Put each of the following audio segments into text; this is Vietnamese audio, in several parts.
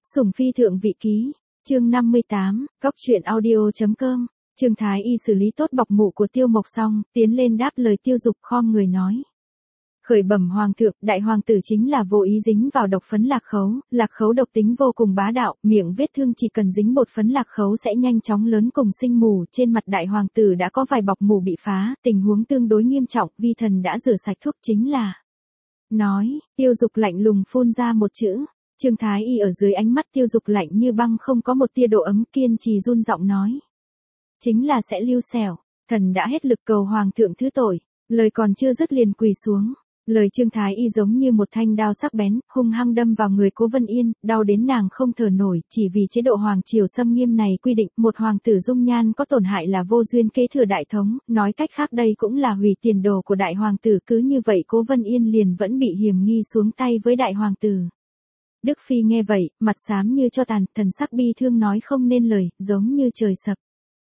Sủng phi thượng vị ký, chương 58, Cóc truyện audio.com, Trương Thái Y xử lý tốt bọc mụ của Tiêu Mộc xong, tiến lên đáp lời Tiêu Dục khom người nói. Khởi bẩm hoàng thượng, đại hoàng tử chính là vô ý dính vào độc phấn lạc khấu độc tính vô cùng bá đạo, miệng vết thương chỉ cần dính bột phấn lạc khấu sẽ nhanh chóng lớn cùng sinh mù, trên mặt đại hoàng tử đã có vài bọc mù bị phá, tình huống tương đối nghiêm trọng, vi thần đã rửa sạch thuốc chính là. Nói, Tiêu Dục lạnh lùng phun ra một chữ. Trương Thái Y ở dưới ánh mắt Tiêu Dục lạnh như băng không có một tia độ ấm, kiên trì run giọng nói. Chính là sẽ lưu xẻo, thần đã hết lực cầu hoàng thượng thứ tội, lời còn chưa dứt liền quỳ xuống. Lời Trương Thái Y giống như một thanh đao sắc bén, hung hăng đâm vào người Cố Vân Yên, đau đến nàng không thở nổi, chỉ vì chế độ hoàng triều xâm nghiêm này quy định, một hoàng tử dung nhan có tổn hại là vô duyên kế thừa đại thống, nói cách khác đây cũng là hủy tiền đồ của đại hoàng tử, cứ như vậy Cố Vân Yên liền vẫn bị hiềm nghi xuống tay với đại hoàng tử. Đức Phi nghe vậy, mặt xám như cho tàn, thần sắc bi thương nói không nên lời, giống như trời sập.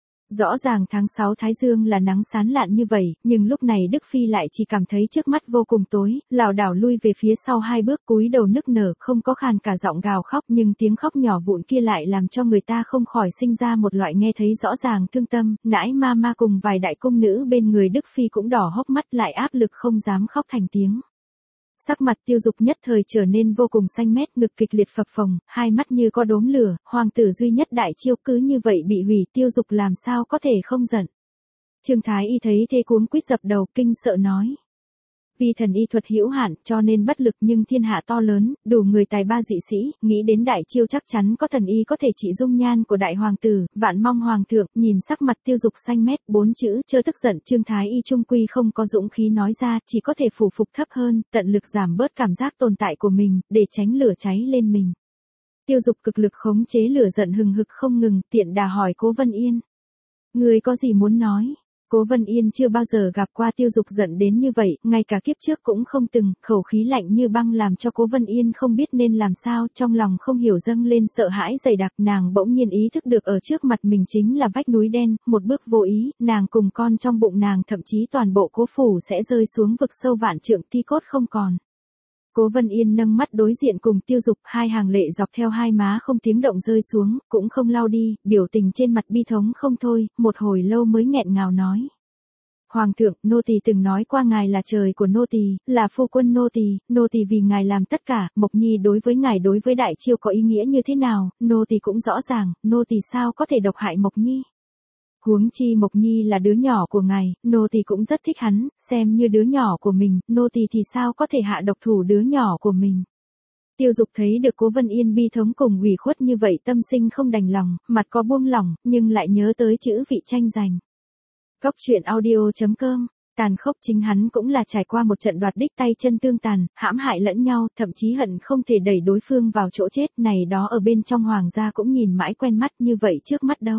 Rõ ràng tháng 6 Thái Dương là nắng sáng lạn như vậy, nhưng lúc này Đức Phi lại chỉ cảm thấy trước mắt vô cùng tối, lảo đảo lui về phía sau 2 bước cúi đầu nức nở, không có khàn cả giọng gào khóc, nhưng tiếng khóc nhỏ vụn kia lại làm cho người ta không khỏi sinh ra một loại nghe thấy rõ ràng thương tâm, nãi ma cùng vài đại cung nữ bên người Đức Phi cũng đỏ hốc mắt lại áp lực không dám khóc thành tiếng. Sắc mặt Tiêu Dục nhất thời trở nên vô cùng xanh mét, ngực kịch liệt phập phồng, hai mắt như có đốm lửa, hoàng tử duy nhất đại chiêu cứ như vậy bị hủy, Tiêu Dục làm sao có thể không giận. Trương Thái Y thấy thế cuống quýt dập đầu kinh sợ nói. Vì thần y thuật hữu hạn cho nên bất lực, nhưng thiên hạ to lớn, đủ người tài ba dị sĩ, nghĩ đến đại chiêu chắc chắn có thần y có thể trị dung nhan của đại hoàng tử, vạn mong hoàng thượng. Nhìn sắc mặt Tiêu Dục xanh mét, 4 chữ chớ tức giận, Trương Thái Y trung quy không có dũng khí nói ra, chỉ có thể phủ phục thấp hơn, tận lực giảm bớt cảm giác tồn tại của mình, để tránh lửa cháy lên mình. Tiêu Dục cực lực khống chế lửa giận hừng hực không ngừng, tiện đà hỏi Cố Vân Yên. Người có gì muốn nói? Cố Vân Yên chưa bao giờ gặp qua Tiêu Dục giận đến như vậy, ngay cả kiếp trước cũng không từng, khẩu khí lạnh như băng làm cho Cố Vân Yên không biết nên làm sao, trong lòng không hiểu dâng lên sợ hãi dày đặc, nàng bỗng nhiên ý thức được ở trước mặt mình chính là vách núi đen, một bước vô ý, nàng cùng con trong bụng nàng thậm chí toàn bộ Cố phủ sẽ rơi xuống vực sâu vạn trượng, thi cốt không còn. Cố Vân Yên nâng mắt đối diện cùng Tiêu Dục, hai hàng lệ dọc theo hai má không tiếng động rơi xuống, cũng không lau đi, biểu tình trên mặt bi thống không thôi, một hồi lâu mới nghẹn ngào nói. Hoàng thượng, nô tỳ từng nói qua ngài là trời của nô tỳ, là phu quân nô tỳ vì ngài làm tất cả, Mộc Nhi đối với ngài đối với đại chiêu có ý nghĩa như thế nào, nô tỳ cũng rõ ràng, nô tỳ sao có thể độc hại Mộc Nhi. Huống chi Mộc Nhi là đứa nhỏ của ngài, nô tỳ cũng rất thích hắn, xem như đứa nhỏ của mình, nô tỳ thì sao có thể hạ độc thủ đứa nhỏ của mình. Tiêu Dục thấy được Cố Vân Yên bi thống cùng ủy khuất như vậy, tâm sinh không đành lòng, mặt có buông lỏng, nhưng lại nhớ tới chữ vị tranh giành. Cóc truyện audio.com, tàn khốc chính hắn cũng là trải qua một trận đoạt đích tay chân tương tàn, hãm hại lẫn nhau, thậm chí hận không thể đẩy đối phương vào chỗ chết, này đó ở bên trong hoàng gia cũng nhìn mãi quen mắt, như vậy trước mắt đâu.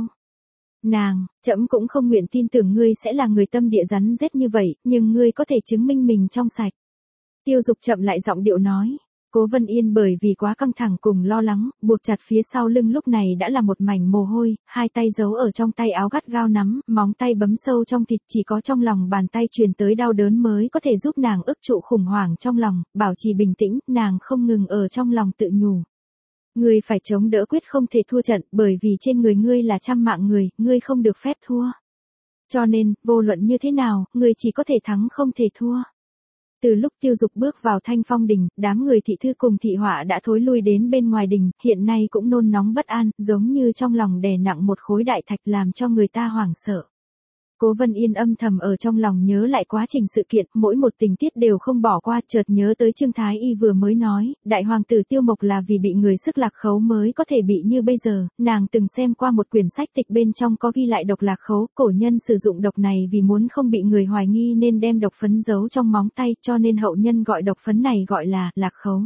Nàng, trẫm cũng không nguyện tin tưởng ngươi sẽ là người tâm địa rắn rết như vậy, nhưng ngươi có thể chứng minh mình trong sạch. Tiêu Dục chậm lại giọng điệu nói. Cố Vân Yên bởi vì quá căng thẳng cùng lo lắng, buộc chặt phía sau lưng lúc này đã là một mảnh mồ hôi, hai tay giấu ở trong tay áo gắt gao nắm, móng tay bấm sâu trong thịt, chỉ có trong lòng bàn tay truyền tới đau đớn mới có thể giúp nàng ức trụ khủng hoảng trong lòng, bảo trì bình tĩnh, nàng không ngừng ở trong lòng tự nhủ. Ngươi phải chống đỡ, quyết không thể thua trận, bởi vì trên người ngươi là trăm mạng người, ngươi không được phép thua. Cho nên, vô luận như thế nào, ngươi chỉ có thể thắng không thể thua. Từ lúc Tiêu Dục bước vào Thanh Phong đình, đám người thị thư cùng thị họa đã thối lui đến bên ngoài đình, hiện nay cũng nôn nóng bất an, giống như trong lòng đè nặng một khối đại thạch làm cho người ta hoảng sợ. Cố Vân Yên âm thầm ở trong lòng nhớ lại quá trình sự kiện, mỗi một tình tiết đều không bỏ qua, chợt nhớ tới Trương Thái Y vừa mới nói, đại hoàng tử Tiêu Mộc là vì bị người sức lạc khấu mới có thể bị như bây giờ, nàng từng xem qua một quyển sách tịch bên trong có ghi lại độc lạc khấu, cổ nhân sử dụng độc này vì muốn không bị người hoài nghi nên đem độc phấn giấu trong móng tay, cho nên hậu nhân gọi độc phấn này gọi là lạc khấu.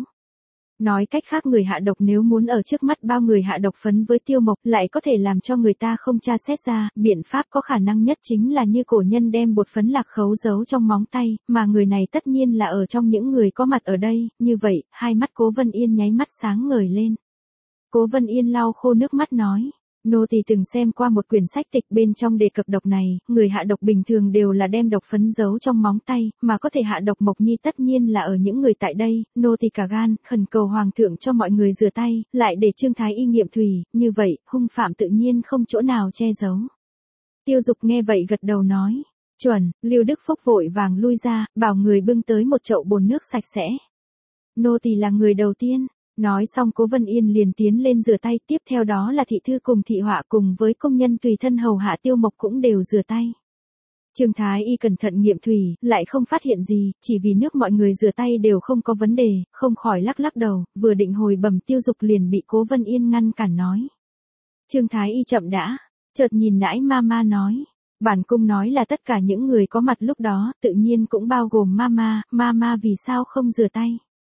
Nói cách khác người hạ độc nếu muốn ở trước mắt bao người hạ độc phấn với Tiêu Mộc lại có thể làm cho người ta không tra xét ra, biện pháp có khả năng nhất chính là như cổ nhân đem bột phấn lạc khấu giấu trong móng tay, mà người này tất nhiên là ở trong những người có mặt ở đây, như vậy, hai mắt Cố Vân Yên nháy mắt sáng ngời lên. Cố Vân Yên lau khô nước mắt nói, Nô tỳ từng xem qua một quyển sách tịch bên trong đề cập độc này, người hạ độc bình thường đều là đem độc phấn giấu trong móng tay, mà có thể hạ độc Mộc Nhi tất nhiên là ở những người tại đây, nô tỳ cả gan, khẩn cầu hoàng thượng cho mọi người rửa tay, lại để Trương Thái Y nghiệm thủy, như vậy, hung phạm tự nhiên không chỗ nào che giấu. Tiêu Dục nghe vậy gật đầu nói, chuẩn, Lưu Đức Phúc vội vàng lui ra, bảo người bưng tới một chậu bồn nước sạch sẽ. Nô tỳ là người đầu tiên. Nói xong Cố Vân Yên liền tiến lên rửa tay, tiếp theo đó là thị thư cùng thị họa cùng với công nhân tùy thân hầu hạ Tiêu Mộc cũng đều rửa tay. Trương Thái Y cẩn thận nghiệm thủy, lại không phát hiện gì, chỉ vì nước mọi người rửa tay đều không có vấn đề, không khỏi lắc lắc đầu, vừa định hồi bẩm Tiêu Dục liền bị Cố Vân Yên ngăn cản nói. Trương Thái Y chậm đã, chợt nhìn nãi Mama nói. Bản cung nói là tất cả những người có mặt lúc đó, tự nhiên cũng bao gồm Mama vì sao không rửa tay.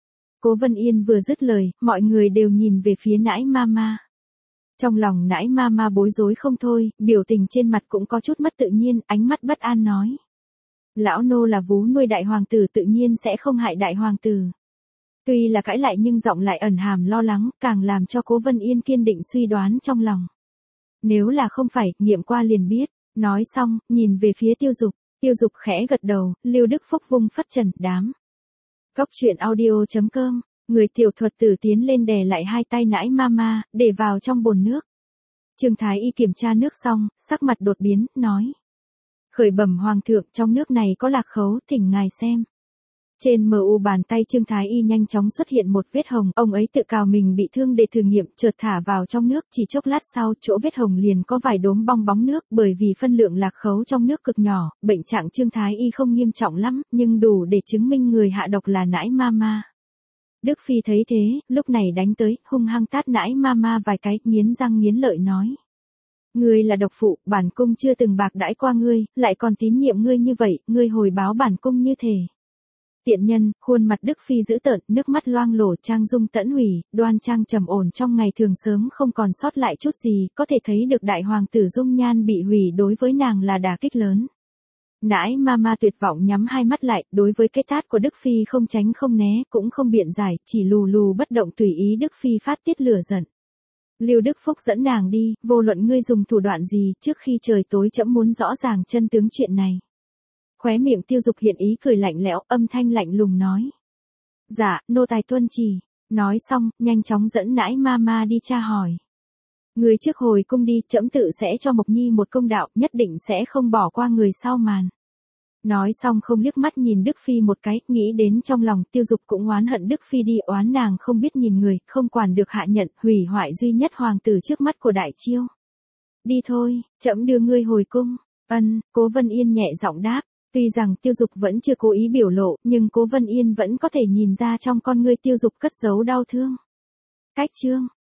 Cố Vân Yên vừa dứt lời, mọi người đều nhìn về phía nãi Mama. Trong lòng nãi Mama bối rối không thôi, biểu tình trên mặt cũng có chút mất tự nhiên, ánh mắt bất an nói. Lão nô là vú nuôi đại hoàng tử tự nhiên sẽ không hại đại hoàng tử. Tuy là cãi lại nhưng giọng lại ẩn hàm lo lắng, càng làm cho Cố Vân Yên kiên định suy đoán trong lòng. Nếu là không phải, nghiệm qua liền biết. Nói xong, nhìn về phía Tiêu Dục. Tiêu Dục khẽ gật đầu, Lưu Đức Phúc vung phất trần, đám. Cóc truyện audio.com, người tiểu thuật tử tiến lên đè lại hai tay nãi Mama, để vào trong bồn nước. Trương Thái Y kiểm tra nước xong, sắc mặt đột biến, nói. Khởi bẩm hoàng thượng, trong nước này có lạc khấu, thỉnh ngài xem. Trên mu bàn tay Trương Thái Y nhanh chóng xuất hiện một vết hồng, ông ấy tự cào mình bị thương để thử nghiệm, chợt thả vào trong nước, chỉ chốc lát sau, chỗ vết hồng liền có vài đốm bong bóng nước, bởi vì phân lượng lạc khấu trong nước cực nhỏ, bệnh trạng Trương Thái Y không nghiêm trọng lắm, nhưng đủ để chứng minh người hạ độc là nãi Mama. Đức Phi thấy thế, lúc này đánh tới, hung hăng tát nãi Mama vài cái, nghiến răng nghiến lợi nói. Ngươi là độc phụ, bản cung chưa từng bạc đãi qua ngươi, lại còn tín nhiệm ngươi như vậy, ngươi hồi báo bản cung như thể. Tiện nhân, khuôn mặt Đức Phi dữ tợn, nước mắt loang lổ, trang dung tẫn hủy, đoan trang trầm ổn trong ngày thường sớm không còn sót lại chút gì, có thể thấy được đại hoàng tử dung nhan bị hủy đối với nàng là đả kích lớn. Nãi Mama tuyệt vọng nhắm hai mắt lại, đối với cái tát của Đức Phi không tránh không né, cũng không biện giải, chỉ lù lù bất động tùy ý Đức Phi phát tiết lửa giận. Lưu Đức Phúc dẫn nàng đi, vô luận ngươi dùng thủ đoạn gì, trước khi trời tối trẫm muốn rõ ràng chân tướng chuyện này. Khóe miệng Tiêu Dục hiện ý cười lạnh lẽo, âm thanh lạnh lùng nói. Dạ, nô tài tuân chỉ. Nói xong, nhanh chóng dẫn nãi Mama đi tra hỏi. Người trước hồi cung đi, trẫm tự sẽ cho Mộc Nhi một công đạo, nhất định sẽ không bỏ qua người sau màn. Nói xong không liếc mắt nhìn Đức Phi một cái, nghĩ đến trong lòng Tiêu Dục cũng oán hận Đức Phi đi, oán nàng không biết nhìn người, không quản được hạ nhận, hủy hoại duy nhất hoàng tử trước mắt của đại chiêu. Đi thôi, trẫm đưa ngươi hồi cung. Ân, Cố Vân Yên nhẹ giọng đáp. Tuy rằng Tiêu Dục vẫn chưa cố ý biểu lộ, nhưng Cố Vân Yên vẫn có thể nhìn ra trong con ngươi Tiêu Dục cất giấu đau thương. Cách chương